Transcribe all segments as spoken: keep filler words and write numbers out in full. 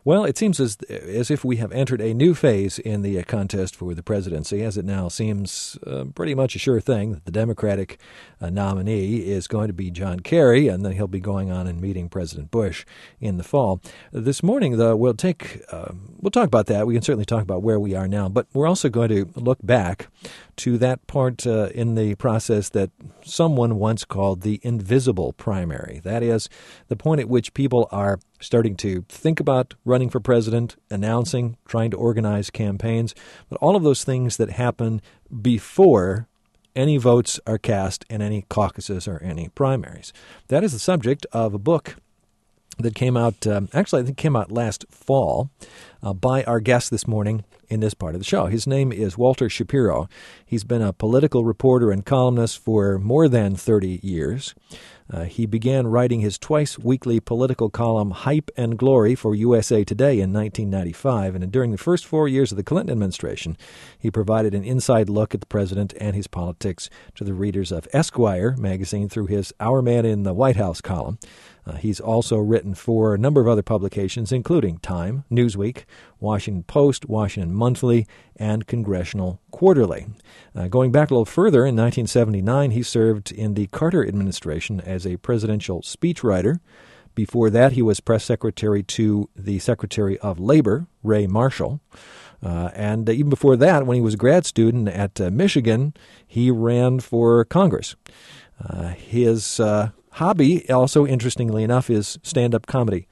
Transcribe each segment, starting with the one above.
Well, it seems as as if we have entered a new phase in the uh, contest for the presidency, as it now seems uh, pretty much a sure thing that the Democratic uh, nominee is going to be John Kerry, and then he'll be going on and meeting President Bush in the fall. This morning, though, we'll take uh, we'll talk about that. We can certainly talk about where we are now, but we're also going to look back to that part uh, in the process that someone once called the invisible primary. That is, the point at which people are starting to think about running for president, announcing, trying to organize campaigns, but all of those things that happen before any votes are cast in any caucuses or any primaries. That is the subject of a book that came out, um, actually I think came out last fall, uh, by our guest this morning in this part of the show. His name is Walter Shapiro. He's been a political reporter and columnist for more than thirty years. Uh, he began writing his twice-weekly political column, Hype and Glory, for U S A Today in nineteen ninety-five, and during the first four years of the Clinton administration, he provided an inside look at the president and his politics to the readers of Esquire magazine through his Our Man in the White House column. Uh, he's also written for a number of other publications, including Time, Newsweek, Washington Post, Washington Monthly, and Congressional Quarterly. Uh, going back a little further, in nineteen seventy-nine, he served in the Carter administration as a presidential speechwriter. Before that, he was press secretary to the Secretary of Labor, Ray Marshall. Uh, and even before that, when he was a grad student at uh, Michigan, he ran for Congress. Uh, his uh, hobby, also interestingly enough, is stand-up comedy.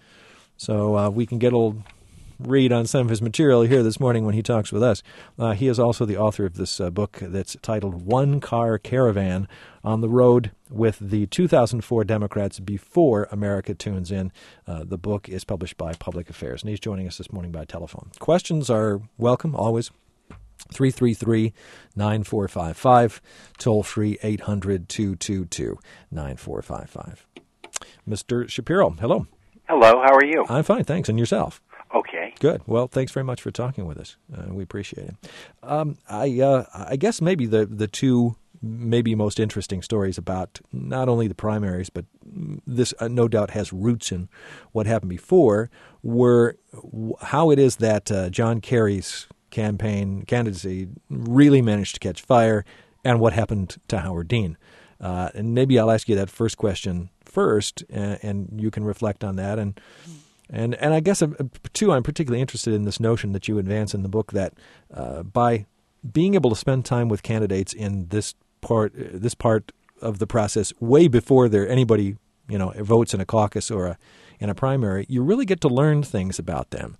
So uh, we can get a little read on some of his material here this morning when he talks with us. Uh, he is also the author of this uh, book that's titled One Car Caravan, on the road with the two thousand four Democrats before America tunes in. Uh, the book is published by Public Affairs, and he's joining us this morning by telephone. Questions are welcome, always. three three three, nine four five five, toll free eight hundred, two two two, nine four five five. Mister Shapiro, hello. Hello, how are you? I'm fine, thanks. And yourself? Okay. Good. Well, thanks very much for talking with us. Uh, we appreciate it. Um, I uh, I guess maybe the, the two maybe most interesting stories about not only the primaries, but this uh, no doubt has roots in what happened before, were w- how it is that uh, John Kerry's campaign candidacy really managed to catch fire, and what happened to Howard Dean. Uh, and maybe I'll ask you that first question first, and, and you can reflect on that. And and and I guess, uh, too, I'm particularly interested in this notion that you advance in the book that uh, by being able to spend time with candidates in this part this part of the process way before there anybody you know votes in a caucus or a, in a primary, you really get to learn things about them.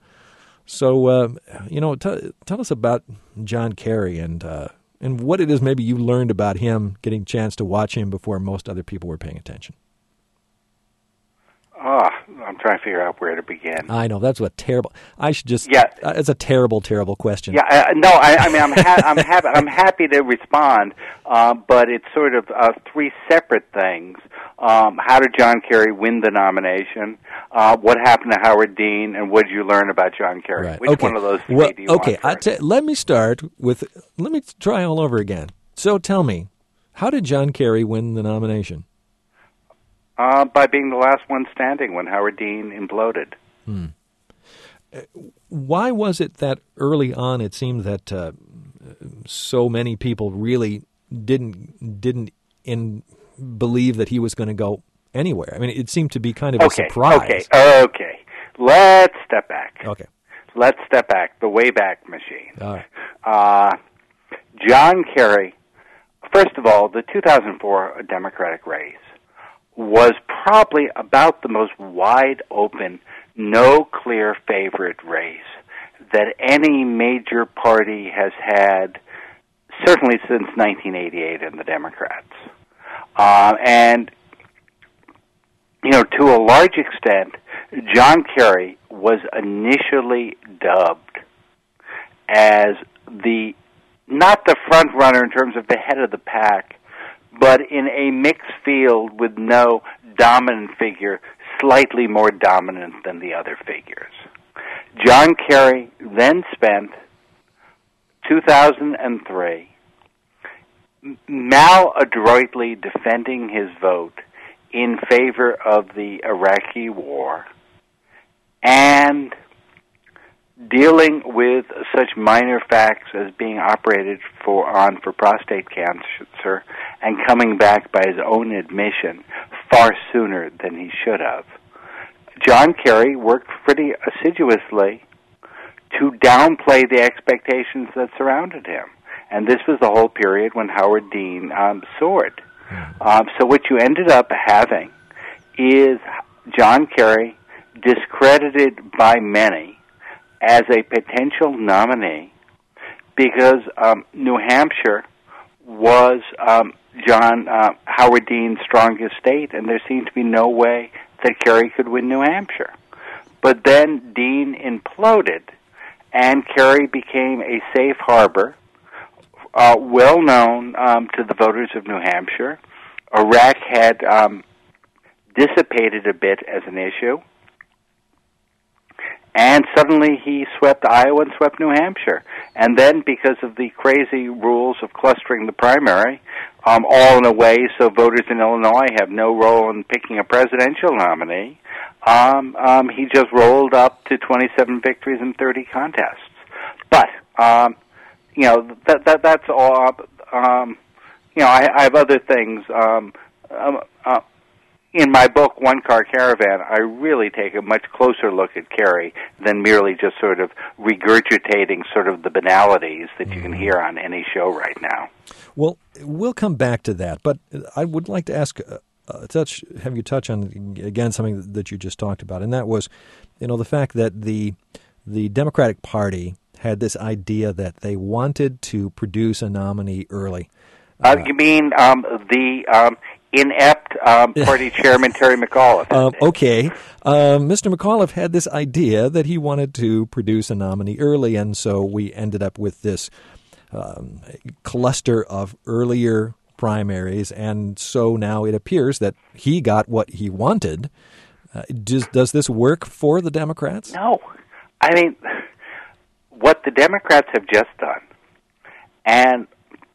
So, uh, you know, t- tell us about John Kerry and uh, and what it is maybe you learned about him, getting a chance to watch him before most other people were paying attention. Ah, oh, I'm trying to figure out where to begin. I know, that's what terrible. I should just. Yeah, uh, it's a terrible, terrible question. Yeah, uh, no, I, I mean, I'm ha- I'm happy. I'm happy to respond, uh, but it's sort of uh, three separate things. Um, how did John Kerry win the nomination? Uh, what happened to Howard Dean? And what did you learn about John Kerry? Right. Which okay. one of those three well, do you okay. want? Okay, t- let me start with. Let me try all over again. So tell me, how did John Kerry win the nomination? Uh, by being the last one standing when Howard Dean imploded. Hmm. Why was it that early on it seemed that uh, so many people really didn't didn't in believe that he was going to go anywhere? I mean, it seemed to be kind of okay, a surprise. Okay, okay. Let's step back. Okay. Let's step back. The Wayback Machine. All right. Uh, John Kerry, first of all, the two thousand four Democratic race was probably about the most wide-open, no clear favorite race that any major party has had, certainly since nineteen eighty-eight in the Democrats. Uh, and, you know, to a large extent, John Kerry was initially dubbed as the, not the front runner in terms of the head of the pack, but in a mixed field with no dominant figure, slightly more dominant than the other figures. John Kerry then spent two thousand three maladroitly defending his vote in favor of the Iraqi war and dealing with such minor facts as being operated for on for prostate cancer and coming back by his own admission far sooner than he should have. John Kerry worked pretty assiduously to downplay the expectations that surrounded him. And this was the whole period when Howard Dean um, soared. Um, so what you ended up having is John Kerry discredited by many as a potential nominee because um, New Hampshire was um, John uh, Howard Dean's strongest state, and there seemed to be no way that Kerry could win New Hampshire. But then Dean imploded, and Kerry became a safe harbor, uh, well known um, to the voters of New Hampshire. Iraq had um, dissipated a bit as an issue. And suddenly he swept Iowa and swept New Hampshire. And then, because of the crazy rules of clustering the primary, um, all in a way so voters in Illinois have no role in picking a presidential nominee, um, um, he just rolled up to twenty-seven victories in thirty contests. But, um, you know, that, that that's all. Um, you know, I, I have other things. Um, um, uh, In my book, One Car Caravan, I really take a much closer look at Kerry than merely just sort of regurgitating sort of the banalities that you can hear on any show right now. Well, we'll come back to that, but I would like to ask, uh, touch, have you touch on, again, something that you just talked about, and that was, you know, the fact that the the Democratic Party had this idea that they wanted to produce a nominee early. Uh, uh, you mean um, the... Um, inept um, party chairman Terry McAuliffe. Um, okay. Um, Mister McAuliffe had this idea that he wanted to produce a nominee early, and so we ended up with this um, cluster of earlier primaries, and so now it appears that he got what he wanted. Uh, does, does this work for the Democrats? No. I mean, what the Democrats have just done, and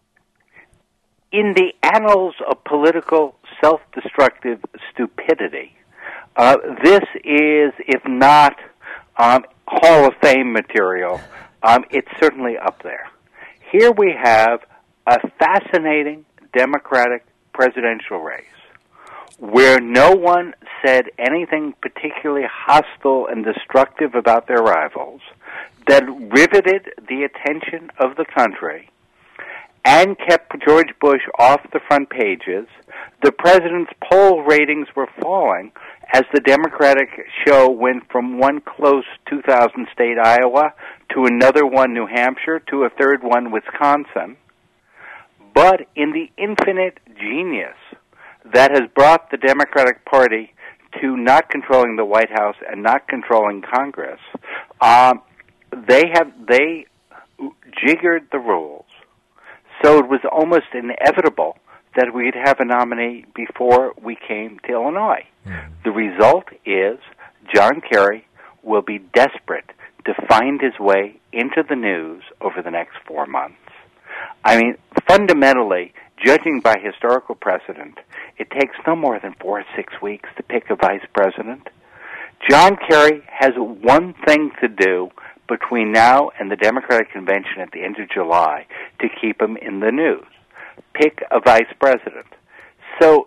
in the annals of political self-destructive stupidity, uh, this is, if not um, Hall of Fame material, um, it's certainly up there. Here we have a fascinating Democratic presidential race where no one said anything particularly hostile and destructive about their rivals, that riveted the attention of the country and kept George Bush off the front pages. The president's poll ratings were falling as the Democratic show went from one close two thousand state Iowa to another one New Hampshire to a third one Wisconsin. But in the infinite genius that has brought the Democratic Party to not controlling the White House and not controlling Congress, um, they have they jiggered the rules. So it was almost inevitable that we'd have a nominee before we came to Illinois. Mm. The result is John Kerry will be desperate to find his way into the news over the next four months. I mean, fundamentally, judging by historical precedent, it takes no more than four or six weeks to pick a vice president. John Kerry has one thing to do between now and the Democratic Convention at the end of July to keep him in the news. Pick a vice president. So,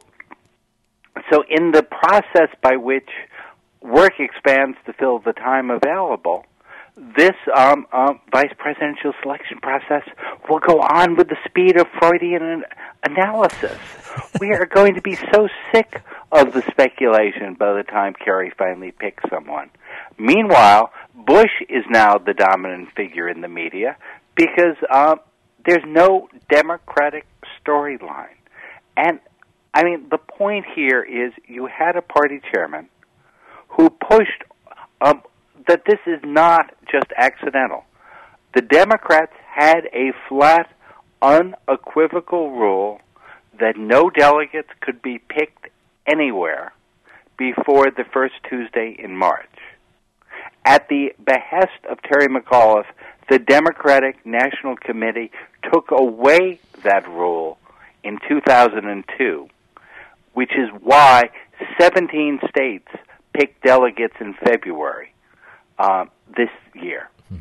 so in the process by which work expands to fill the time available, this um, um, vice presidential selection process will go on with the speed of Freudian analysis. We are going to be so sick of the speculation by the time Kerry finally picks someone. Meanwhile, Bush is now the dominant figure in the media because uh, there's no Democratic storyline. And, I mean, the point here is you had a party chairman who pushed um, that this is not just accidental. The Democrats had a flat, unequivocal rule that no delegates could be picked anywhere before the first Tuesday in March. At the behest of Terry McAuliffe, the Democratic National Committee took away that rule in two thousand two, which is why seventeen states picked delegates in February uh, this year.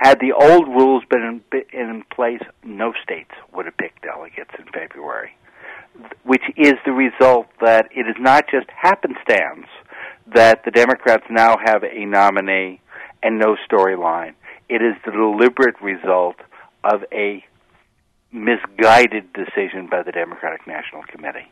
Had the old rules been in, in place, no states would have picked delegates in February, which is the result that it is not just happenstance that the Democrats now have a nominee and no storyline. It is the deliberate result of a misguided decision by the Democratic National Committee.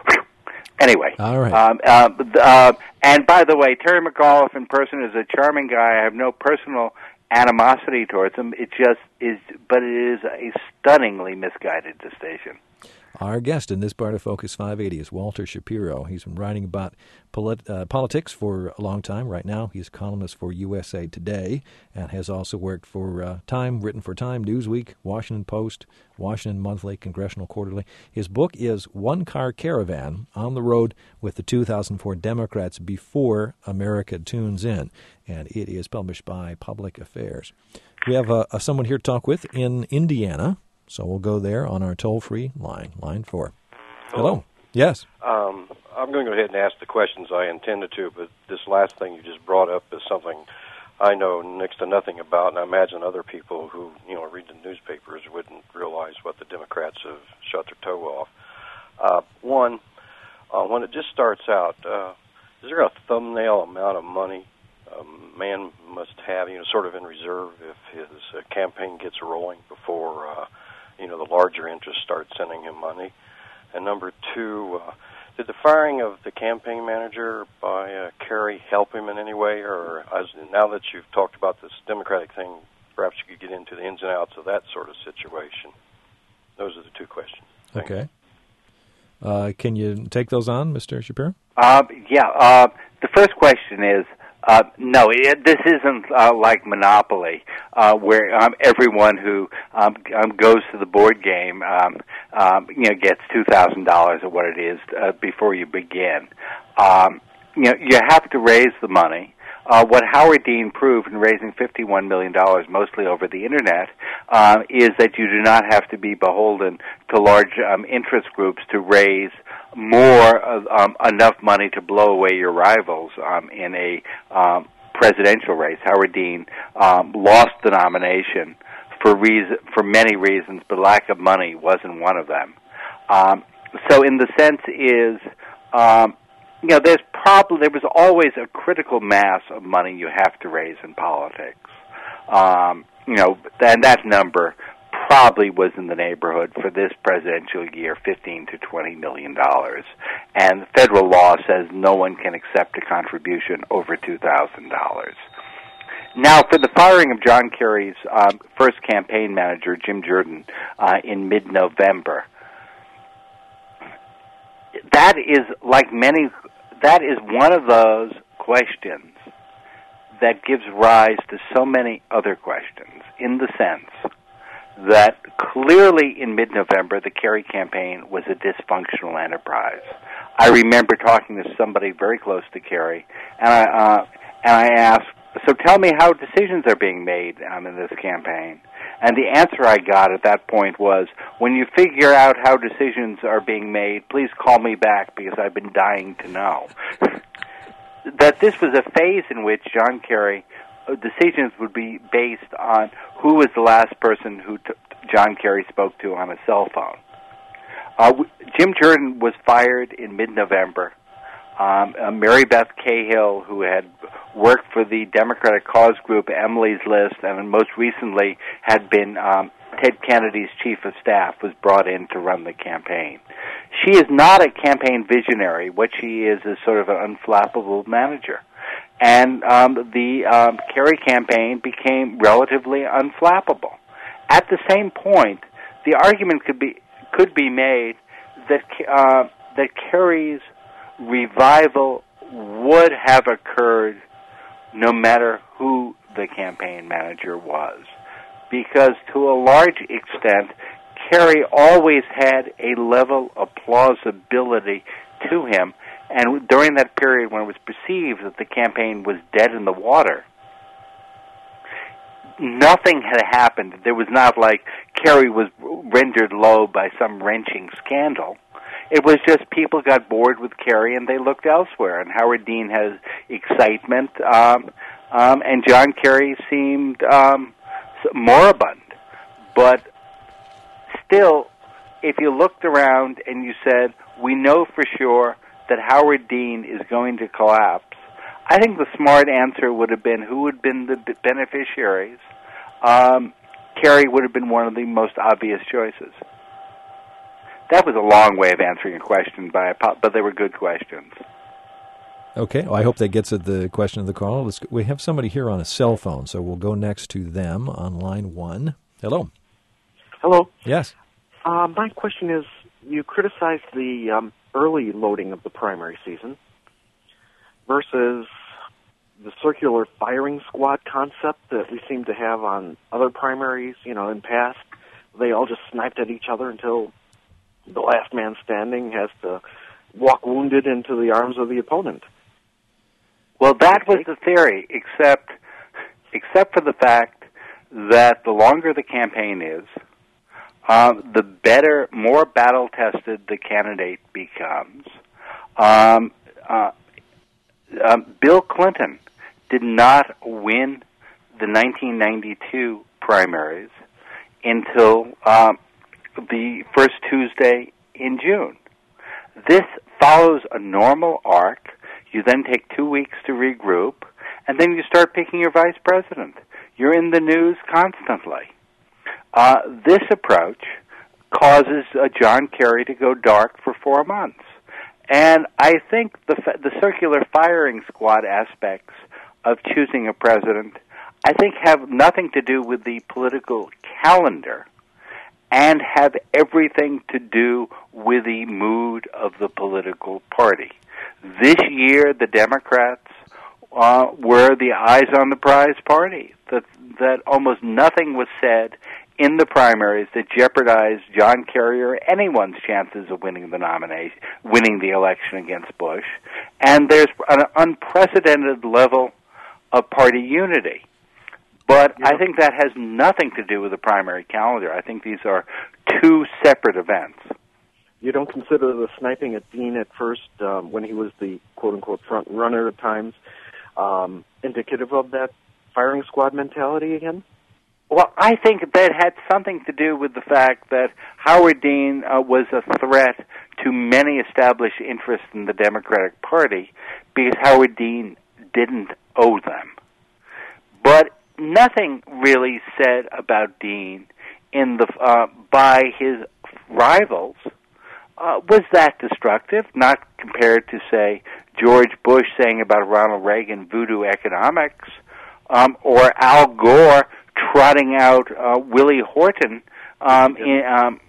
Anyway, all right. Um, uh, uh, and by the way, Terry McAuliffe in person is a charming guy. I have no personal animosity towards him. It just is, but it is a stunningly misguided decision. Our guest in this part of Focus five eighty is Walter Shapiro. He's been writing about polit- uh, politics for a long time. Right now, he's a columnist for U S A Today and has also worked for uh, Time, written for Time, Newsweek, Washington Post, Washington Monthly, Congressional Quarterly. His book is One Car Caravan, On the Road with the two thousand four Democrats Before America Tunes In, and it is published by Public Affairs. We have uh, uh, someone here to talk with in Indiana. So we'll go there on our toll-free line, line four. Hello. Hello. Yes. Um, I'm going to go ahead and ask the questions I intended to, but this last thing you just brought up is something I know next to nothing about, and I imagine other people who, you know, read the newspapers wouldn't realize what the Democrats have shut their toe off. Uh, one, uh, when it just starts out, uh, is there a thumbnail amount of money a man must have, you know, sort of in reserve if his uh, campaign gets rolling before uh, you know, the larger interests start sending him money? And number two, uh, did the firing of the campaign manager by uh, Kerry help him in any way? Or as, now that you've talked about this Democratic thing, perhaps you could get into the ins and outs of that sort of situation. Those are the two questions. Thank okay. Uh, can you take those on, Mister Shapiro? Uh, yeah. Uh, the first question is, Uh, no, it, this isn't uh, like Monopoly, uh, where um, everyone who um, um, goes to the board game, um, um, you know, gets two thousand dollars or what it is uh, before you begin. Um, you know, you have to raise the money. Uh, what Howard Dean proved in raising fifty-one million dollars, mostly over the Internet, uh, is that you do not have to be beholden to large um, interest groups to raise more of, um, enough money to blow away your rivals um, in a um, presidential race. Howard Dean um, lost the nomination for reason, for many reasons, but lack of money wasn't one of them. Um, so, in the sense is. Um, You know, there's probably there was always a critical mass of money you have to raise in politics. Um, you know, and that number probably was in the neighborhood for this presidential year, fifteen to twenty million dollars. And federal law says no one can accept a contribution over two thousand dollars. Now, for the firing of John Kerry's um, first campaign manager, Jim Jordan, uh, in mid-November. That is like many, that is one of those questions that gives rise to so many other questions, in the sense that clearly in mid-November the Kerry campaign was a dysfunctional enterprise. I remember talking to somebody very close to Kerry, and I, uh, and I asked, so tell me how decisions are being made um, in this campaign. And the answer I got at that point was, when you figure out how decisions are being made, please call me back because I've been dying to know. That this was a phase in which John Kerry, uh, decisions would be based on who was the last person who t- John Kerry spoke to on a cell phone. Uh, w- Jim Jordan was fired in mid-November. Um, uh, Mary Beth Cahill, who had worked for the Democratic Cause Group, Emily's List, and most recently had been um, Ted Kennedy's chief of staff, was brought in to run the campaign. She is not a campaign visionary. What she is is sort of an unflappable manager. And um, the um, Kerry campaign became relatively unflappable. At the same point, the argument could be could be made that uh, that Kerry's revival would have occurred no matter who the campaign manager was, because to a large extent, Kerry always had a level of plausibility to him, and during that period when it was perceived that the campaign was dead in the water, nothing had happened. There was not like Kerry was rendered low by some wrenching scandal. It was just people got bored with Kerry and they looked elsewhere. And Howard Dean has excitement, um, um, and John Kerry seemed um, moribund. But still, if you looked around and you said, we know for sure that Howard Dean is going to collapse, I think the smart answer would have been who would have been the beneficiaries. Um, Kerry would have been one of the most obvious choices. That was a long way of answering a question, by, but they were good questions. Okay, well, I hope that gets at the question of the call. Let's, we have somebody here on a cell phone, so we'll go next to them on line one. Hello. Hello. Yes. Uh, my question is, you criticized the um, early loading of the primary season versus the circular firing squad concept that we seem to have on other primaries, you know, in past. They all just sniped at each other until the last man standing has to walk wounded into the arms of the opponent. Well, that was the theory, except except for the fact that the longer the campaign is, um, the better, more battle-tested the candidate becomes. Um, uh, um, Bill Clinton did not win the nineteen ninety-two primaries until um, the first Tuesday in June. This follows a normal arc. You then take two weeks to regroup, and then you start picking your vice president. You're in the news constantly. Uh, this approach causes uh, John Kerry to go dark for four months. And I think the, the circular firing squad aspects of choosing a president, I think, have nothing to do with the political calendar and have everything to do with the mood of the political party. This year, the Democrats uh, were the eyes on the prize party. That that almost nothing was said in the primaries that jeopardized John Kerry or anyone's chances of winning the nomination, winning the election against Bush. And there's an unprecedented level of party unity. But yeah. I think that has nothing to do with the primary calendar. I think these are two separate events. You don't consider the sniping at Dean at first, um, when he was the quote-unquote front runner at times, um, indicative of that firing squad mentality again? Well, I think that had something to do with the fact that Howard Dean uh, was a threat to many established interests in the Democratic Party because Howard Dean didn't owe them. But nothing really said about Dean in the uh, by his rivals uh, was that destructive, not compared to, say, George Bush saying about Ronald Reagan voodoo economics, um, or Al Gore trotting out uh, Willie Horton um, in, um,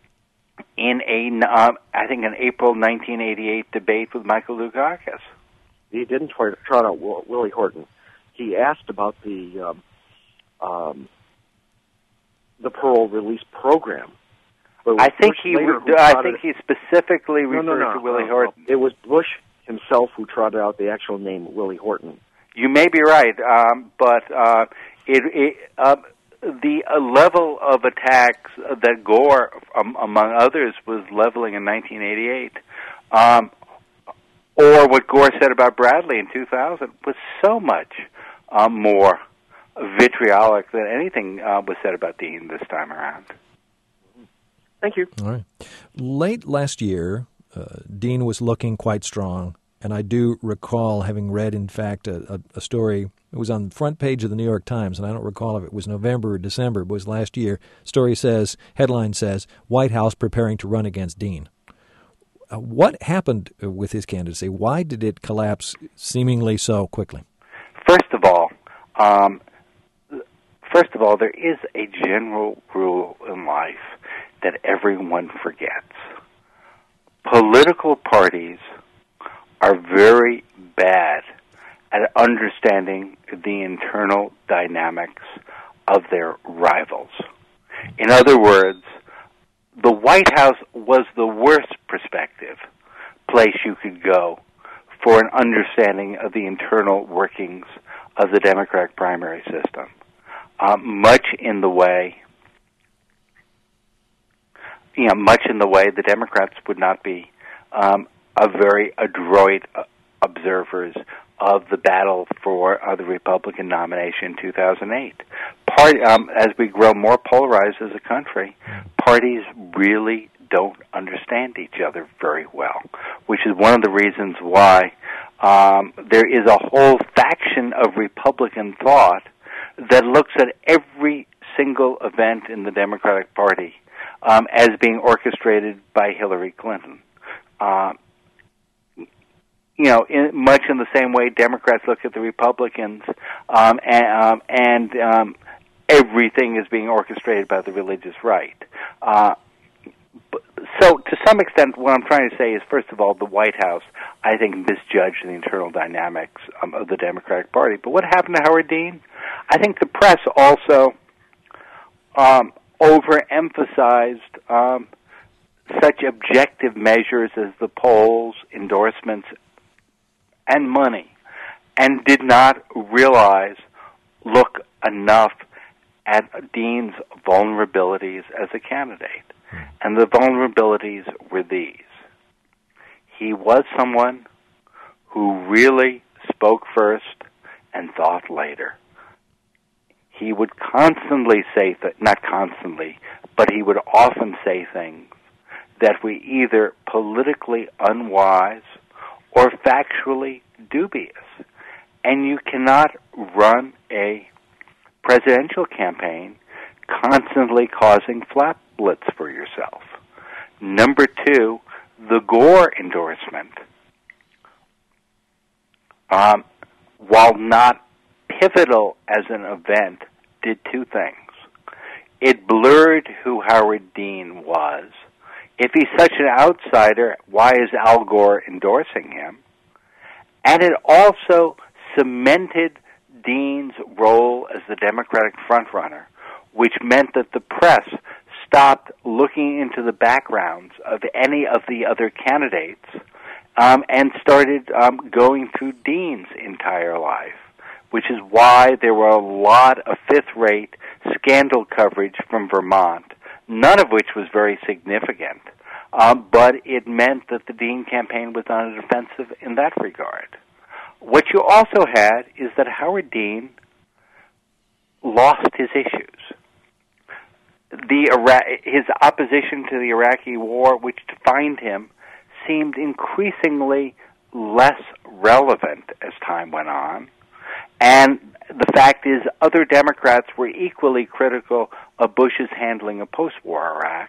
in a, uh, I think, an April nineteen eighty-eight debate with Michael Dukakis. He didn't trot out Willie Horton. He asked about the um, um, the parole release program. I think he. Re- I think he specifically referred no, no, no, to Willie no, Horton. No. It was Bush himself who trotted out the actual name Willie Horton. You may be right, um, but uh, it, it uh, the uh, level of attacks that Gore, um, among others, was leveling in nineteen eighty-eight, um, or what Gore said about Bradley in two thousand, was so much uh, more vitriolic than anything uh, was said about Dean this time around. Thank you. All right. Late last year, uh, Dean was looking quite strong, and I do recall having read, in fact, a, a, a story. It was on the front page of the New York Times, and I don't recall if it was November or December. It was last year. Story says, headline says, White House preparing to run against Dean. Uh, what happened with his candidacy? Why did it collapse seemingly so quickly? First of all, um, first of all, there is a general rule in life that everyone forgets. Political parties are very bad at understanding the internal dynamics of their rivals. In other words, the White House was the worst prospective place you could go for an understanding of the internal workings of the Democratic primary system. Um, much in the way You know, much in the way the Democrats would not be um, a very adroit uh, observers of the battle for uh, the Republican nomination in two thousand eight. part, um, as we grow more polarized as a country, parties really don't understand each other very well, which is one of the reasons why um, there is a whole faction of Republican thought that looks at every single event in the Democratic Party um, as being orchestrated by Hillary Clinton. Uh, you know, in, much in the same way Democrats look at the Republicans, um, and, um, and um, everything is being orchestrated by the religious right. Uh, So, to some extent, what I'm trying to say is, first of all, the White House, I think, misjudged the internal dynamics um, of the Democratic Party. But what happened to Howard Dean? I think the press also um, overemphasized um, such objective measures as the polls, endorsements, and money, and did not realize, look enough at Dean's vulnerabilities as a candidate. And the vulnerabilities were these. He was someone who really spoke first and thought later. He would constantly say, th- not constantly, but he would often say things that were either politically unwise or factually dubious. And you cannot run a presidential campaign constantly causing flatlets for yourself. Number two, the Gore endorsement, um, while not pivotal as an event, did two things. It blurred who Howard Dean was. If he's such an outsider, why is Al Gore endorsing him? And it also cemented Dean's role as the Democratic frontrunner, which meant that the press stopped looking into the backgrounds of any of the other candidates um, and started um, going through Dean's entire life, which is why there were a lot of fifth-rate scandal coverage from Vermont, none of which was very significant, um, but it meant that the Dean campaign was on a defensive in that regard. What you also had is that Howard Dean lost his issues. The Ira- his opposition to the Iraqi war, which defined him, seemed increasingly less relevant as time went on. And the fact is, other Democrats were equally critical of Bush's handling of post-war Iraq.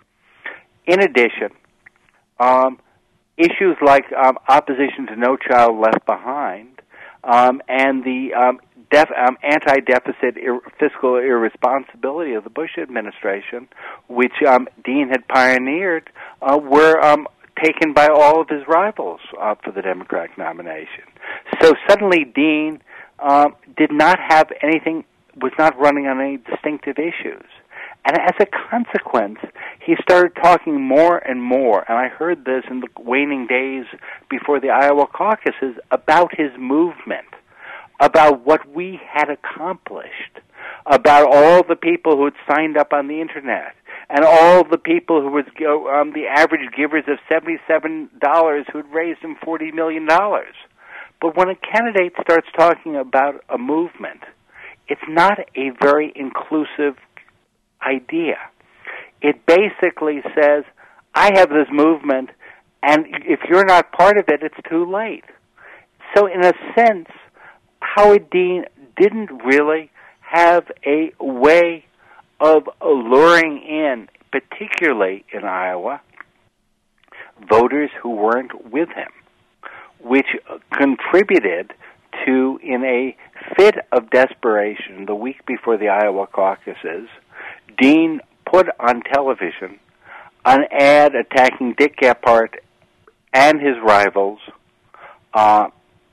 In addition, um, issues like um, opposition to No Child Left Behind um, and the um, def- um, anti-deficit ir- fiscal irresponsibility of the Bush administration, which um, Dean had pioneered, uh, were um, taken by all of his rivals uh, for the Democratic nomination. So suddenly Dean uh, did not have anything, was not running on any distinctive issues. And as a consequence, he started talking more and more, and I heard this in the waning days before the Iowa caucuses, about his movement, about what we had accomplished, about all the people who had signed up on the Internet, and all the people who were um, the average givers of seventy-seven dollars who had raised him forty million dollars. But when a candidate starts talking about a movement, it's not a very inclusive idea. It basically says, I have this movement, and if you're not part of it, it's too late. So in a sense, Howard Dean didn't really have a way of luring in, particularly in Iowa, voters who weren't with him, which contributed to, in a fit of desperation the week before the Iowa caucuses, Dean put on television an ad attacking Dick Gephardt and his rivals uh,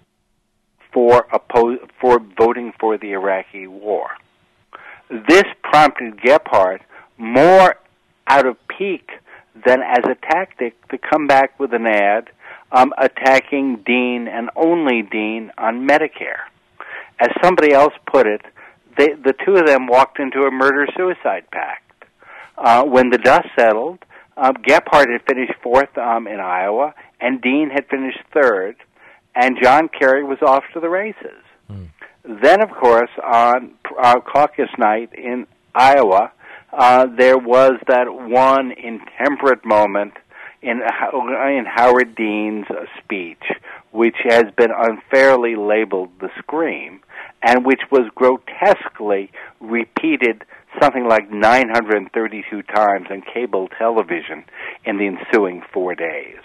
for oppo- for voting for the Iraqi war. This prompted Gephardt, more out of pique than as a tactic, to come back with an ad um, attacking Dean and only Dean on Medicare. As somebody else put it, they, the two of them walked into a murder-suicide pact. Uh, when the dust settled, uh, Gephardt had finished fourth um, in Iowa, and Dean had finished third, and John Kerry was off to the races. Mm. Then, of course, on uh, caucus night in Iowa, uh, there was that one intemperate moment in in Howard Dean's speech, which has been unfairly labeled the scream, and which was grotesquely repeated something like nine hundred thirty-two times on cable television in the ensuing four days.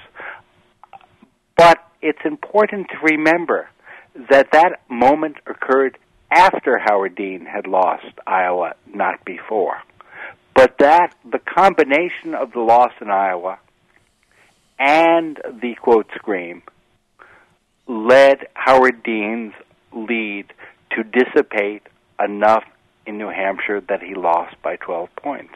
But it's important to remember that that moment occurred after Howard Dean had lost Iowa, not before. But that the combination of the loss in Iowa and the quote scream led Howard Dean's lead to dissipate enough in New Hampshire that he lost by twelve points.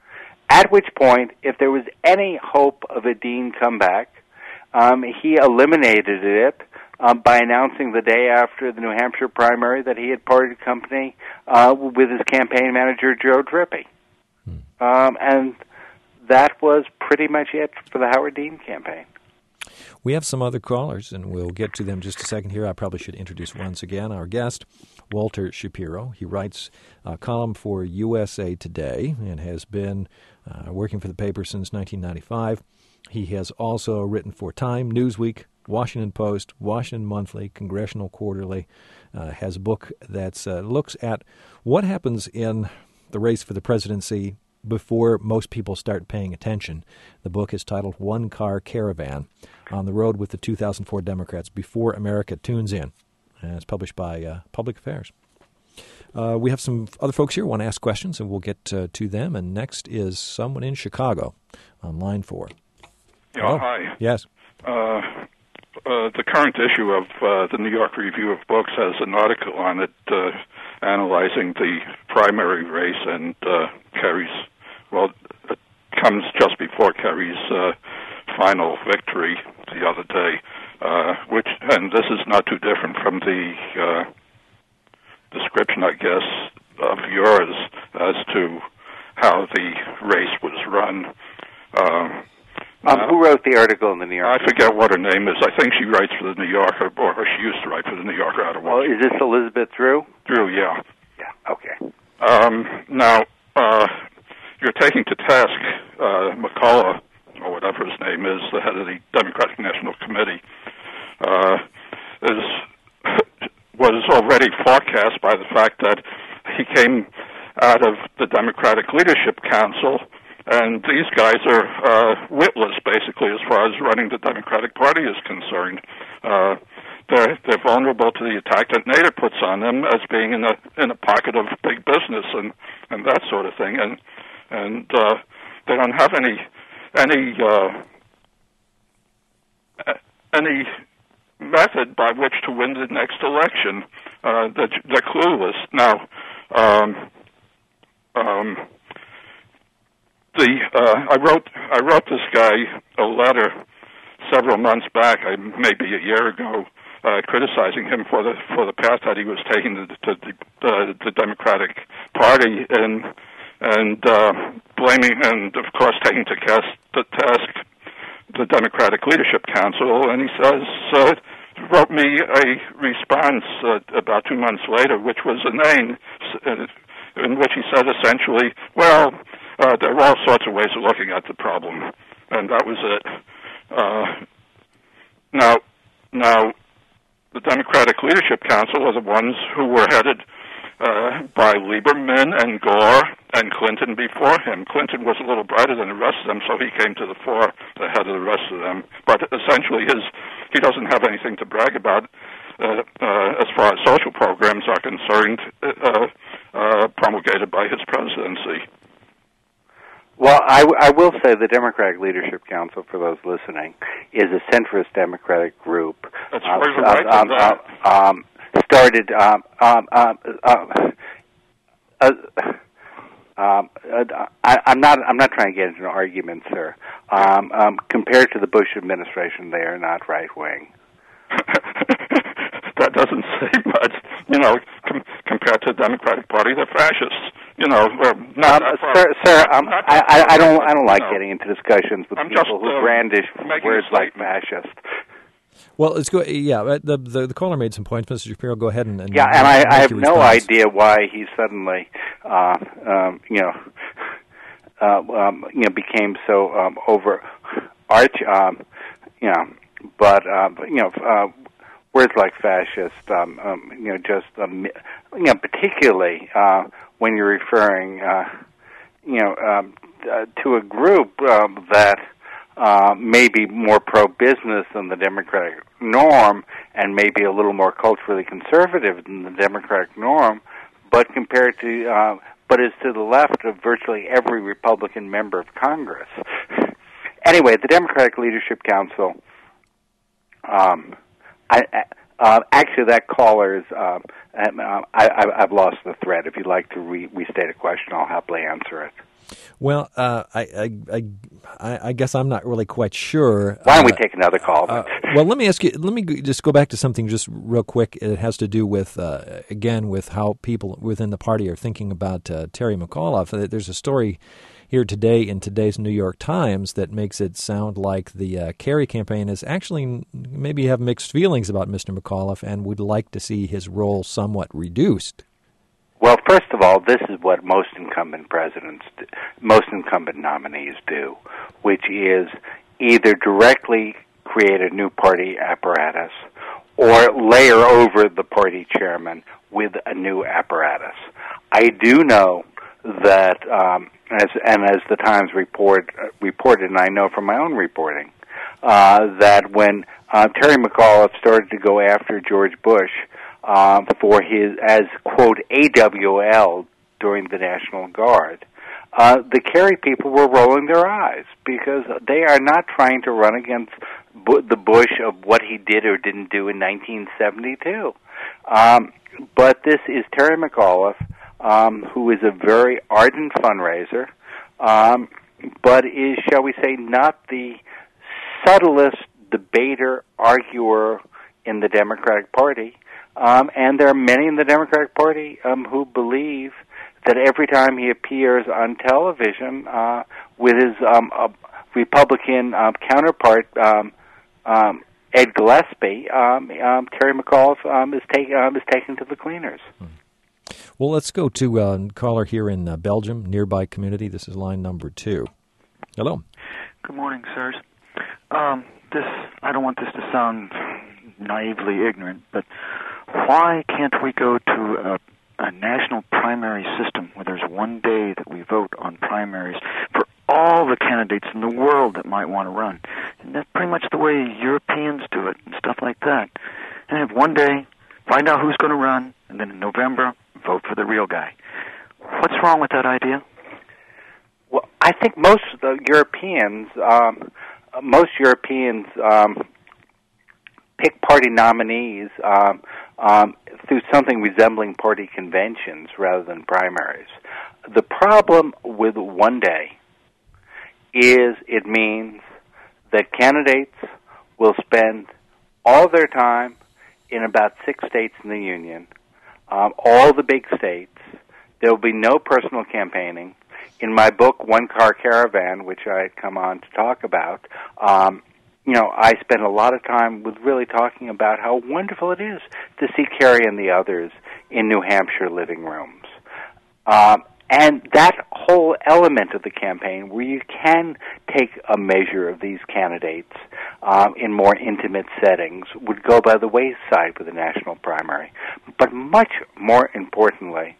At which point, if there was any hope of a Dean comeback, um, he eliminated it um, by announcing the day after the New Hampshire primary that he had parted company uh, with his campaign manager, Joe Drippy. Hmm. Um, and that was pretty much it for the Howard Dean campaign. We have some other callers, and we'll get to them just a second here. I probably should introduce once again our guest, Walter Shapiro. He writes a column for U S A Today and has been uh, working for the paper since nineteen ninety-five. He has also written for Time, Newsweek, Washington Post, Washington Monthly, Congressional Quarterly, uh, has a book that uh, looks at what happens in the race for the presidency before most people start paying attention. The book is titled One Car Caravan, On the Road with the two thousand four Democrats Before America Tunes In. And it's published by uh, Public Affairs. Uh, we have some other folks here who want to ask questions, and we'll get uh, to them. And next is someone in Chicago on line four. Yeah, Hello? hi. Yes. Uh, uh, the current issue of uh, the New York Review of Books has an article on it uh, analyzing the primary race and uh, Kerry's, well, it comes just before Kerry's uh, final victory the other day, uh, which, and this is not too different from the uh, description, I guess, of yours as to how the race was run. Uh, Um, who wrote the article in the New Yorker? I forget what her name is. I think she writes for the New Yorker, or she used to write for the New Yorker out of Well, is this Elizabeth Drew? Drew, yeah. Yeah, okay. Um, now, uh, you're taking to task uh, McCullough, or whatever his name is, the head of the Democratic National Committee, uh, is was already forecast by the fact that he came out of the Democratic Leadership Council. And these guys are uh, witless, basically, as far as running the Democratic Party is concerned. Uh, they're they're vulnerable to the attack that Nader puts on them as being in a in a pocket of big business and, and that sort of thing. And and uh, they don't have any any uh, any method by which to win the next election. Uh, they're, they're clueless now. Um, um, The uh, I wrote I wrote this guy a letter several months back, I, maybe a year ago, uh, criticizing him for the for the path that he was taking to, to the, uh, the Democratic Party, and and uh, blaming and of course taking to task the task the Democratic Leadership Council. And he says uh, wrote me a response uh, about two months later, which was inane, in which he said essentially, well. Uh, there are all sorts of ways of looking at the problem, and that was it. Uh, now, now, the Democratic Leadership Council are the ones who were headed uh, by Lieberman and Gore and Clinton before him. Clinton was a little brighter than the rest of them, so he came to the fore ahead of the rest of them. But essentially, his he doesn't have anything to brag about uh, uh, as far as social programs are concerned, uh, uh, promulgated by his presidency. Well, I, w- I will say the Democratic Leadership Council, for those listening, is a centrist Democratic group. That's uh, right, uh, um, that. uh, um, started. Um, um, um, uh, uh, um, uh, I, I'm not. I'm not trying to get into an argument, sir. Um, um, compared to the Bush administration, they are not right wing. That doesn't say much. You know, com- compared to the Democratic Party, they're fascists. You know, uh, not um, far, sir, sir not, um, not I, I, I don't. I don't like no. getting into discussions with I'm people just, who uh, brandish words like fascist. fascist. Well, let's go. Yeah, the the, the caller made some points. Mister Shapiro, go ahead and, and yeah, and I, I have no response. idea why he suddenly, uh, um, you know, uh, um, you know, became so um, over arch, um, you know, but um, you know, uh, words like fascist, um, um, you know, just um, you know, particularly uh, when you're referring, uh, you know, um, uh, to a group um, that. Uh, maybe more pro-business than the Democratic norm, and maybe a little more culturally conservative than the Democratic norm, but compared to, uh, but is to the left of virtually every Republican member of Congress. Anyway, the Democratic Leadership Council, um, I, uh, actually that caller's, uh, I, I, I've lost the thread. If you'd like to re- restate a question, I'll happily answer it. Well, uh, I, I, I, I guess I'm not really quite sure. Why don't we uh, take another call? Uh, well, let me ask you. Let me just go back to something just real quick. It has to do with uh, again with how people within the party are thinking about uh, Terry McAuliffe. There's a story here today in today's New York Times that makes it sound like the uh, Kerry campaign is actually maybe have mixed feelings about Mister McAuliffe and would like to see his role somewhat reduced. Well, first of all, this is what most incumbent presidents, do, most incumbent nominees do, which is either directly create a new party apparatus or layer over the party chairman with a new apparatus. I do know that, um, as and as the Times report uh, reported, and I know from my own reporting, uh, that when uh, Terry McAuliffe started to go after George Bush, Um, for his, as, quote, A W L during the National Guard, uh, the Kerry people were rolling their eyes because they are not trying to run against Bu- the Bush of what he did or didn't do in nineteen seventy-two. Um, but this is Terry McAuliffe, um, who is a very ardent fundraiser, um, but is, shall we say, not the subtlest debater, arguer in the Democratic Party. Um, and there are many in the Democratic Party um, who believe that every time he appears on television uh, with his um, uh, Republican um, counterpart, um, um, Ed Gillespie, um, um, Terry McAuliffe um, is, take, um, is taken to the cleaners. Well, let's go to a uh, caller here in uh, Belgium, nearby community. This is line number two. Hello. Good morning, sirs. Um, this I don't want this to sound naively ignorant, but why can't we go to a, a national primary system where there's one day that we vote on primaries for all the candidates in the world that might want to run? And that's pretty much the way Europeans do it and stuff like that. And have one day, find out who's going to run, and then in November, vote for the real guy. What's wrong with that idea? Well, I think most of the Europeans, um, most Europeans um, pick party nominees um, um, through something resembling party conventions rather than primaries. The problem with one day is it means that candidates will spend all their time in about six states in the Union, um, all the big states. There will be no personal campaigning. In my book, One Car Caravan, which I come on to talk about, um, you know, I spent a lot of time with really talking about how wonderful it is to see Kerry and the others in New Hampshire living rooms. Um, and that whole element of the campaign where you can take a measure of these candidates um, in more intimate settings would go by the wayside with the national primary. But much more importantly,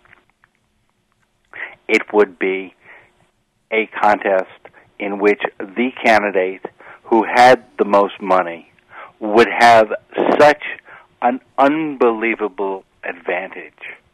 it would be a contest in which the candidate who had the most money would have such an unbelievable advantage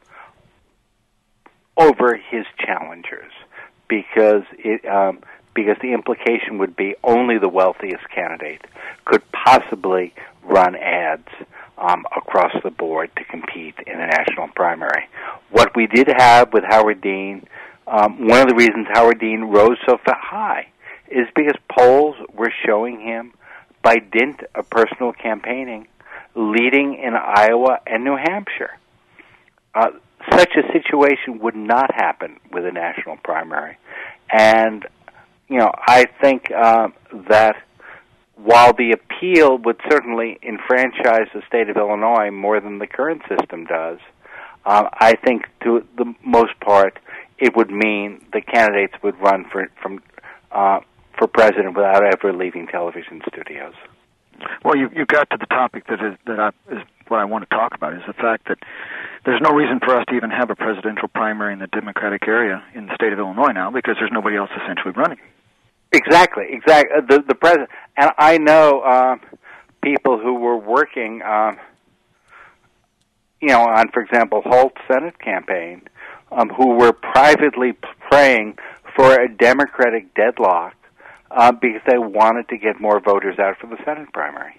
over his challengers, because it um, because the implication would be only the wealthiest candidate could possibly run ads um, across the board to compete in a national primary. What we did have with Howard Dean, um, one of the reasons Howard Dean rose so high is because polls were showing him, by dint of personal campaigning, leading in Iowa and New Hampshire. Uh, such a situation would not happen with a national primary. And, you know, I think uh, that while the appeal would certainly enfranchise the state of Illinois more than the current system does, uh, I think to the most part it would mean the candidates would run for from uh, for president without ever leaving television studios. Well, you you got to the topic that is that I, is what I want to talk about, is the fact that there's no reason for us to even have a presidential primary in the Democratic area in the state of Illinois now, because there's nobody else essentially running. Exactly, exactly. The the president, and I know uh, people who were working, um, you know, on, for example, Holt's Senate campaign, um, who were privately praying for a Democratic deadlock uh, because they wanted to get more voters out for the Senate primary.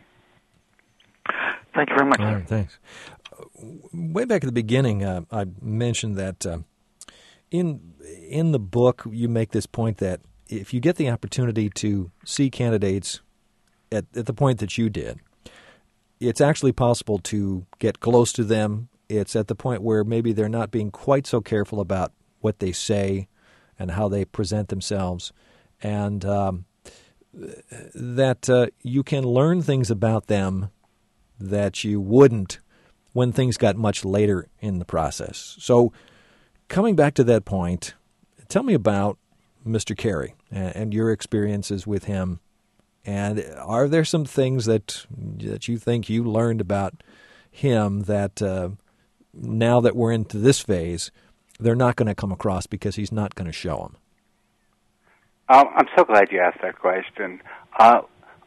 Thank you very much. All right, thanks. Way back at the beginning, uh, I mentioned that uh, in in the book you make this point that if you get the opportunity to see candidates at, at the point that you did, it's actually possible to get close to them. It's at the point where maybe they're not being quite so careful about what they say and how they present themselves, and um, that uh, you can learn things about them that you wouldn't when things got much later in the process. So coming back to that point, tell me about Mister Kerry and your experiences with him, and are there some things that that you think you learned about him that uh, now that we're into this phase, they're not going to come across because he's not going to show them? Um, I'm so glad you asked that question. Uh,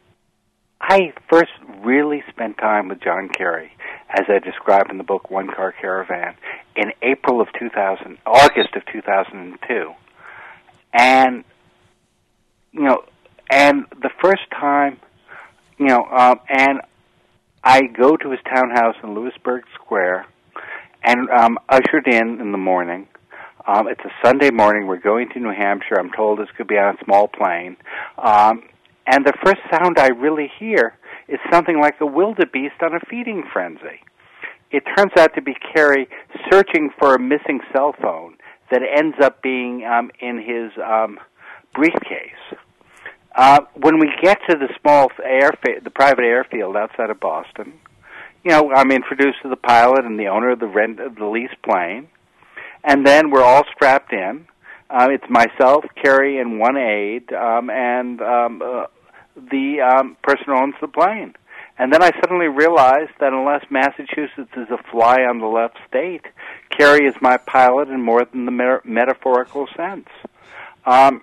I first really spent time with John Kerry, as I described in the book One Car Caravan, in April of two thousand, August of two thousand two. And, you know, and the first time, you know, um, and I go to his townhouse in Lewisburg Square and um, ushered in in the morning. Um, it's a Sunday morning. We're going to New Hampshire. I'm told this could be on a small plane. Um, and the first sound I really hear is something like a wildebeest on a feeding frenzy. It turns out to be Kerry searching for a missing cell phone that ends up being um, in his um, briefcase. Uh, when we get to the small airfield, the private airfield outside of Boston, you know, I'm introduced to the pilot and the owner of the rent of the leased plane, and then we're all strapped in. Uh, it's myself, Kerry, and one aide, um, and um, uh, the um, person who owns the plane. And then I suddenly realized that unless Massachusetts is a fly-on-the-left state, Kerry is my pilot in more than the mer- metaphorical sense. Um,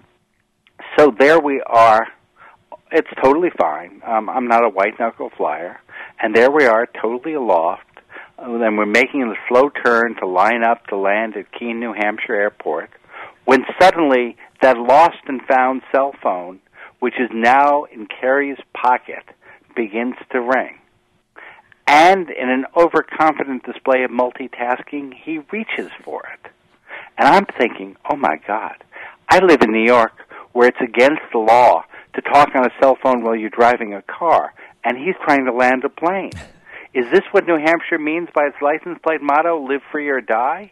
so there we are. It's totally fine. Um, I'm not a white-knuckle flyer. And there we are, totally aloft. Uh, then we're making the slow turn to line up to land at Keene, New Hampshire Airport, when suddenly that lost-and-found cell phone, which is now in Kerry's pocket, begins to ring. And in an overconfident display of multitasking, he reaches for it. And I'm thinking, oh my God, I live in New York where it's against the law to talk on a cell phone while you're driving a car, and he's trying to land a plane. Is this what New Hampshire means by its license plate motto, live free or die?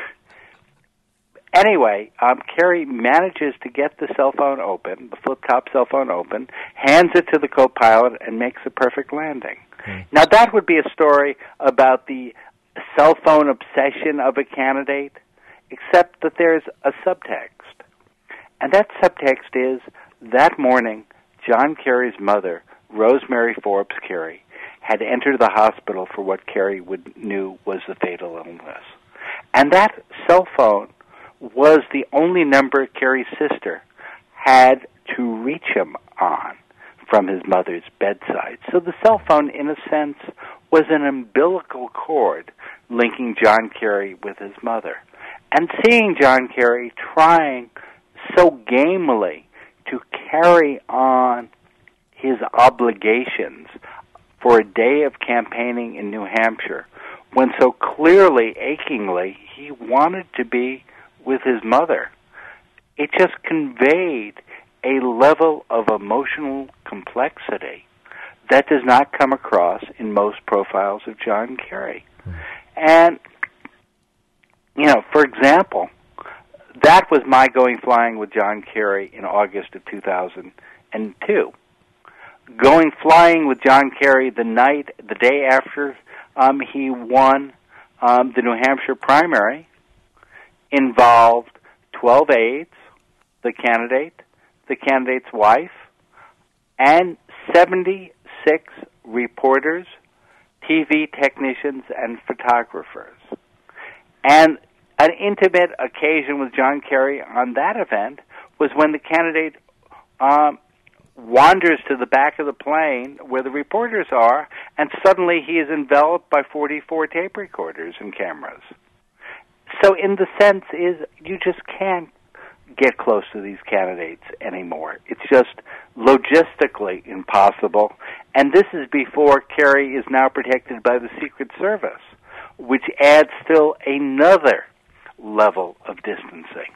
Anyway, um, Kerry manages to get the cell phone open, the flip-top cell phone open, hands it to the co-pilot, and makes a perfect landing. Mm. Now, that would be a story about the cell phone obsession of a candidate, except that there's a subtext. And that subtext is, that morning, John Kerry's mother, Rosemary Forbes Kerry, had entered the hospital for what Kerry would knew was the fatal illness. And that cell phone was the only number Kerry's sister had to reach him on from his mother's bedside. So the cell phone, in a sense, was an umbilical cord linking John Kerry with his mother. And seeing John Kerry trying so gamely to carry on his obligations for a day of campaigning in New Hampshire, when so clearly, achingly, he wanted to be with his mother, it just conveyed a level of emotional complexity that does not come across in most profiles of John Kerry. Mm. And, you know, for example, that was my going flying with John Kerry in August of two thousand two. going flying with John Kerry the night, the day after um, he won um, the New Hampshire primary, involved twelve aides, the candidate, the candidate's wife, and seventy-six reporters, T V technicians, and photographers. And an intimate occasion with John Kerry on that event was when the candidate um, wanders to the back of the plane where the reporters are, and suddenly he is enveloped by forty-four tape recorders and cameras. So in the sense is, you just can't get close to these candidates anymore. It's just logistically impossible. And this is before Kerry is now protected by the Secret Service, which adds still another level of distancing.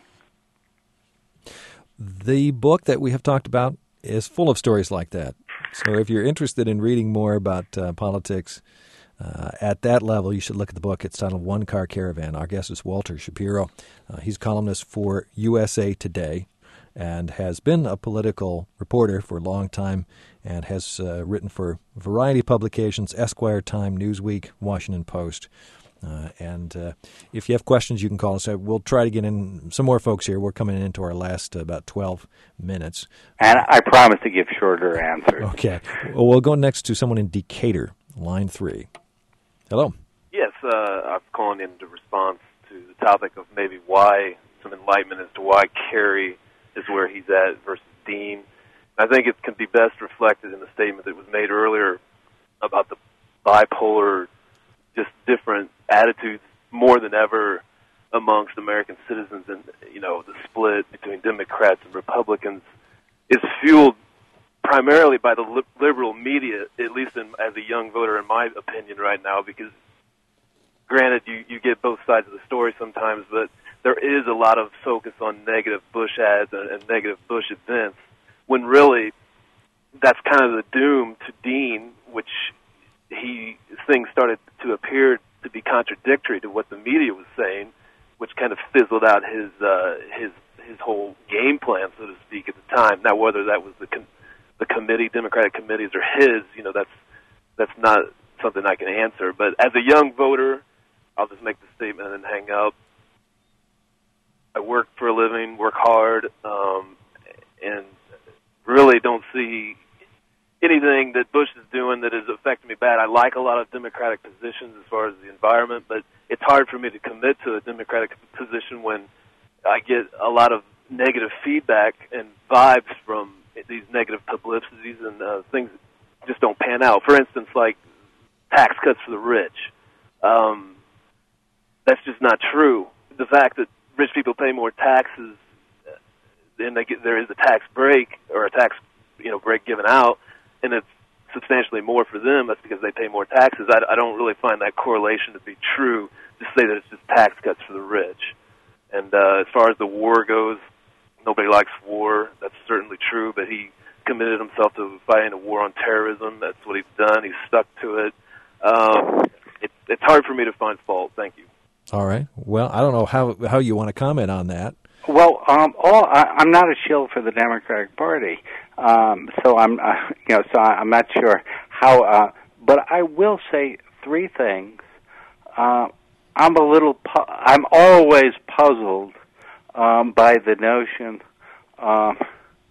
The book that we have talked about is full of stories like that. So if you're interested in reading more about uh, politics uh, at that level, you should look at the book. It's titled One Car Caravan. Our guest is Walter Shapiro. Uh, he's columnist for U S A Today and has been a political reporter for a long time and has uh, written for a variety of publications, Esquire, Time, Newsweek, Washington Post. Uh, and uh, if you have questions, you can call us. We'll try to get in some more folks here. We're coming into our last uh, about twelve minutes. And I promise to give shorter answers. Okay. Well, we'll go next to someone in Decatur, line three. Hello. Yes, uh, I'm calling in to response to the topic of maybe why, some enlightenment as to why Kerry is where he's at versus Dean. I think it can be best reflected in the statement that was made earlier about the bipolar, just different attitudes more than ever amongst American citizens, and you know the split between Democrats and Republicans is fueled primarily by the li- liberal media, at least in, as a young voter, in my opinion, right now. Because, granted, you you get both sides of the story sometimes, but there is a lot of focus on negative Bush ads and, and negative Bush events, when really that's kind of the doom to Dean, which he things started to appear to be contradictory to what the media was saying, which kind of fizzled out his uh, his his whole game plan, so to speak, at the time. Now, whether that was the com- the committee, Democratic committees, or his, you know, that's that's not something I can answer. But as a young voter, I'll just make the statement and then hang up. I work for a living, work hard, um, and really don't see anything that Bush is doing that is affecting me bad. I like a lot of Democratic positions as far as the environment, but it's hard for me to commit to a Democratic position when I get a lot of negative feedback and vibes from these negative publicities, and uh, things just don't pan out. For instance, like tax cuts for the rich. Um, that's just not true. The fact that rich people pay more taxes, and they get, there is a tax break or a tax, you know, break given out, and it's substantially more for them. That's because they pay more taxes. I, I don't really find that correlation to be true. Just say that it's just tax cuts for the rich. And uh, as far as the war goes, nobody likes war. That's certainly true. But he committed himself to fighting a war on terrorism. That's what he's done. He's stuck to it. Um, it it's hard for me to find fault. Thank you. All right. Well, I don't know how how you want to comment on that. Well, um, all, I, I'm not a shill for the Democratic Party, um, so I'm, uh, you know, so I'm not sure how. Uh, but I will say three things. Uh, I'm a little. Pu- I'm always puzzled um, by the notion um,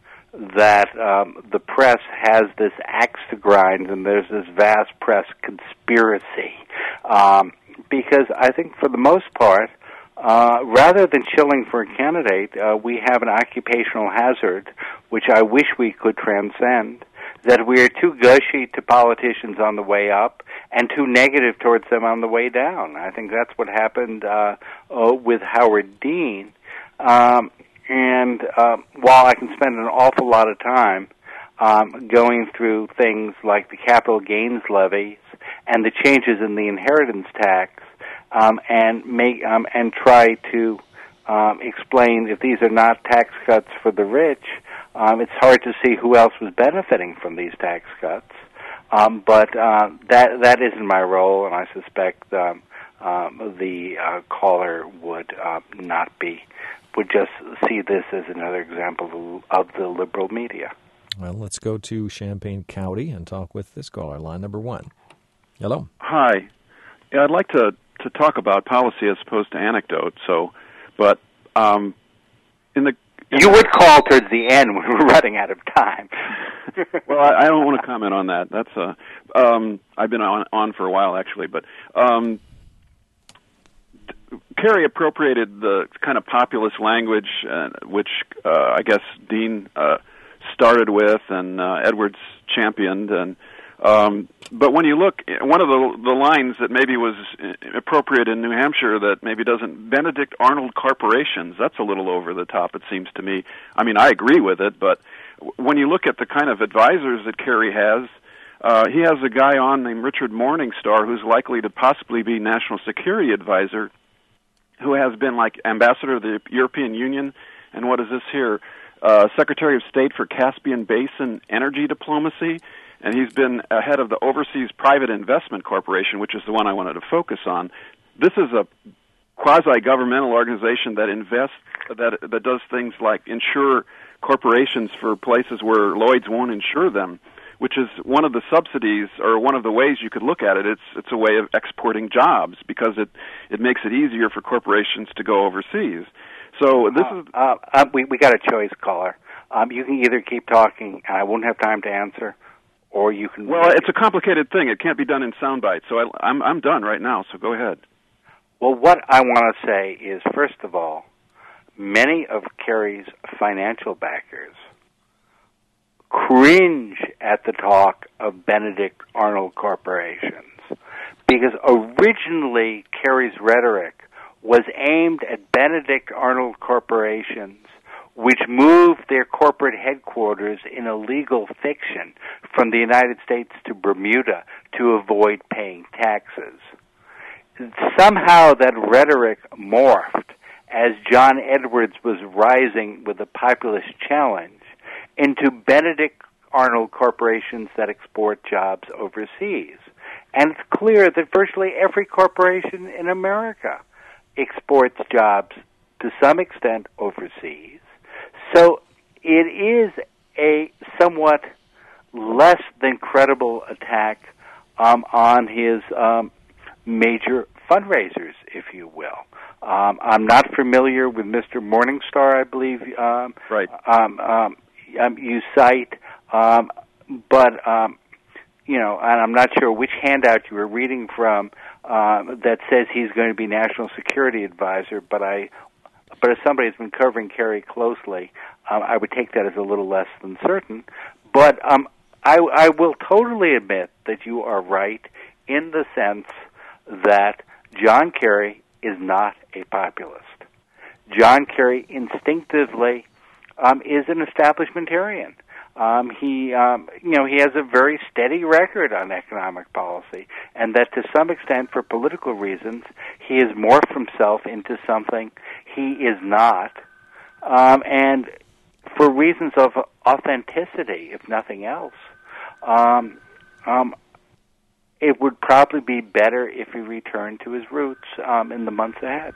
that um, the press has this axe to grind, and there's this vast press conspiracy. Um, because I think, for the most part, Uh, rather than shilling for a candidate, uh, we have an occupational hazard, which I wish we could transcend, that we are too gushy to politicians on the way up and too negative towards them on the way down. I think that's what happened uh, uh, with Howard Dean. Um, and uh, while I can spend an awful lot of time um, going through things like the capital gains levies and the changes in the inheritance tax, Um, and make um, and try to um, explain if these are not tax cuts for the rich, um, it's hard to see who else was benefiting from these tax cuts. Um, but uh, that that isn't my role, and I suspect um, um, the uh, caller would uh, not be, would just see this as another example of the liberal media. Well, let's go to Champaign County and talk with this caller, line number one. Hello. Hi. Yeah, I'd like to, to talk about policy as opposed to anecdote. So, but um, in the in you would call towards the end when we're running out of time. Well, I, I don't want to comment on that. That's uh, um, I've been on on for a while actually, but um, Kerry appropriated the kind of populist language, uh, which uh, I guess Dean uh, started with, and uh, Edwards championed, and um, but when you look, one of the the lines that maybe was appropriate in New Hampshire that maybe doesn't, Benedict Arnold Corporations, that's a little over the top, it seems to me. I mean, I agree with it, but when you look at the kind of advisors that Kerry has, uh, he has a guy on named Richard Morningstar who's likely to possibly be national security advisor, who has been like ambassador of the European Union, and what is this here, uh, Secretary of State for Caspian Basin Energy Diplomacy, and he's been head of the Overseas Private Investment Corporation, which is the one I wanted to focus on. This is a quasi-governmental organization that invests, that that does things like insure corporations for places where Lloyd's won't insure them, which is one of the subsidies, or one of the ways you could look at it. It's it's a way of exporting jobs, because it, it makes it easier for corporations to go overseas. So this uh, is... Uh, uh, we, we got a choice, caller. Um, you can either keep talking, and I won't have time to answer, or you can... Well, it's a complicated thing. It can't be done in sound bites, so I, I'm, I'm done right now, so go ahead. Well, what I want to say is, first of all, many of Kerry's financial backers cringe at the talk of Benedict Arnold Corporations, because originally Kerry's rhetoric was aimed at Benedict Arnold Corporations, which moved their corporate headquarters in a legal fiction from the United States to Bermuda to avoid paying taxes. Somehow that rhetoric morphed as John Edwards was rising with a populist challenge into Benedict Arnold corporations that export jobs overseas. And it's clear that virtually every corporation in America exports jobs to some extent overseas. So it is a somewhat less than credible attack um, on his um, major fundraisers, if you will. Um, I'm not familiar with Mister Morningstar, I believe um, right. um, um, um, you cite, um, but, um, you know, and I'm not sure which handout you were reading from uh, that says he's going to be National Security Advisor, but I, but as somebody who's been covering Kerry closely, um, I would take that as a little less than certain. But um, I, I will totally admit that you are right in the sense that John Kerry is not a populist. John Kerry instinctively um, is an establishmentarian. Um, he, um, you know, he has a very steady record on economic policy, and that to some extent, for political reasons, he has morphed himself into something he is not, um, and for reasons of authenticity, if nothing else. Um, um, it would probably be better if he returned to his roots um, in the months ahead.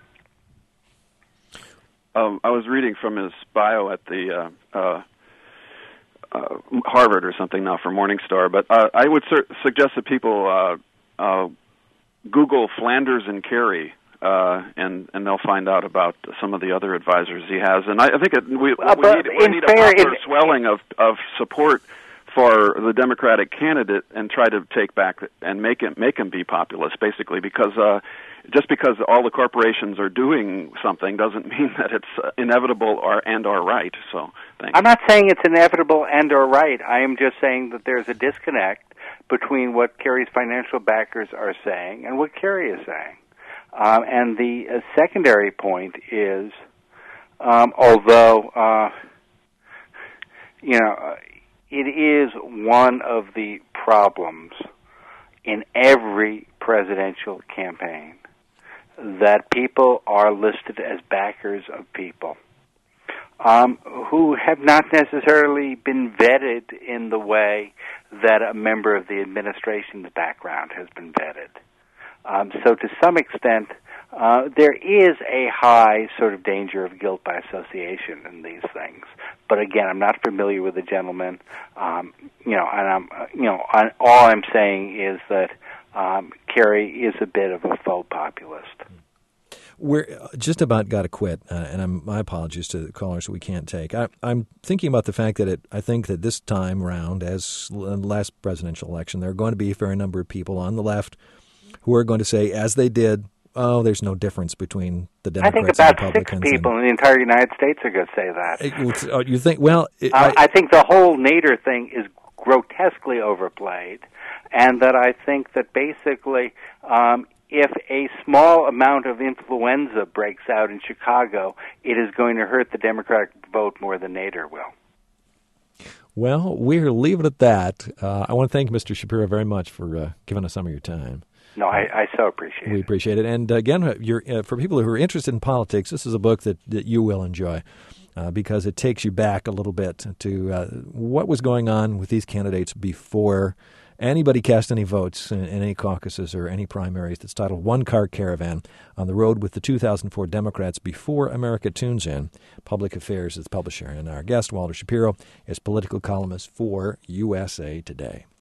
Um, I was reading from his bio at the uh, uh, uh, Harvard or something now for Morningstar, but uh, I would su- suggest that people uh, uh, Google Flanders and Kerry, uh, and and they'll find out about some of the other advisors he has. And I, I think it, we, uh, we need, we need fair, a popular in, swelling of, of support for the Democratic candidate and try to take back and make him make him be populist, basically, because uh, just because all the corporations are doing something doesn't mean that it's uh, inevitable or and or right. So, thanks. I'm not saying it's inevitable and or right. I am just saying that there's a disconnect between what Kerry's financial backers are saying and what Kerry is saying. Um, and the uh, secondary point is, um, although uh, you know. Uh, It is one of the problems in every presidential campaign that people are listed as backers of people um, who have not necessarily been vetted in the way that a member of the administration's background has been vetted. Um, so to some extent, Uh, there is a high sort of danger of guilt by association in these things. But again, I'm not familiar with the gentleman. Um, you know, and I'm, uh, you know, I, all I'm saying is that um, Kerry is a bit of a faux populist. We're just about got to quit, uh, and I'm, my apologies to the callers we can't take. I, I'm thinking about the fact that it, I think that this time round, as the last presidential election, there are going to be a fair number of people on the left who are going to say, as they did, oh, there's no difference between the Democrats and Republicans. I think about six people and, in the entire United States are going to say that. Uh, you think, well... It, uh, I, I think the whole Nader thing is grotesquely overplayed, and that I think that basically... Um, if a small amount of influenza breaks out in Chicago, it is going to hurt the Democratic vote more than Nader will. Well, we'll leave it at that. Uh, I want to thank Mister Shapiro very much for uh, giving us some of your time. No, I, I so appreciate it. We appreciate it. And again, you're, uh, for people who are interested in politics, this is a book that, that you will enjoy uh, because it takes you back a little bit to uh, what was going on with these candidates before anybody cast any votes in, in any caucuses or any primaries. That's titled One Car Caravan on the Road with the two thousand four Democrats Before America Tunes In. Public Affairs is the publisher. And our guest, Walter Shapiro, is political columnist for U S A Today.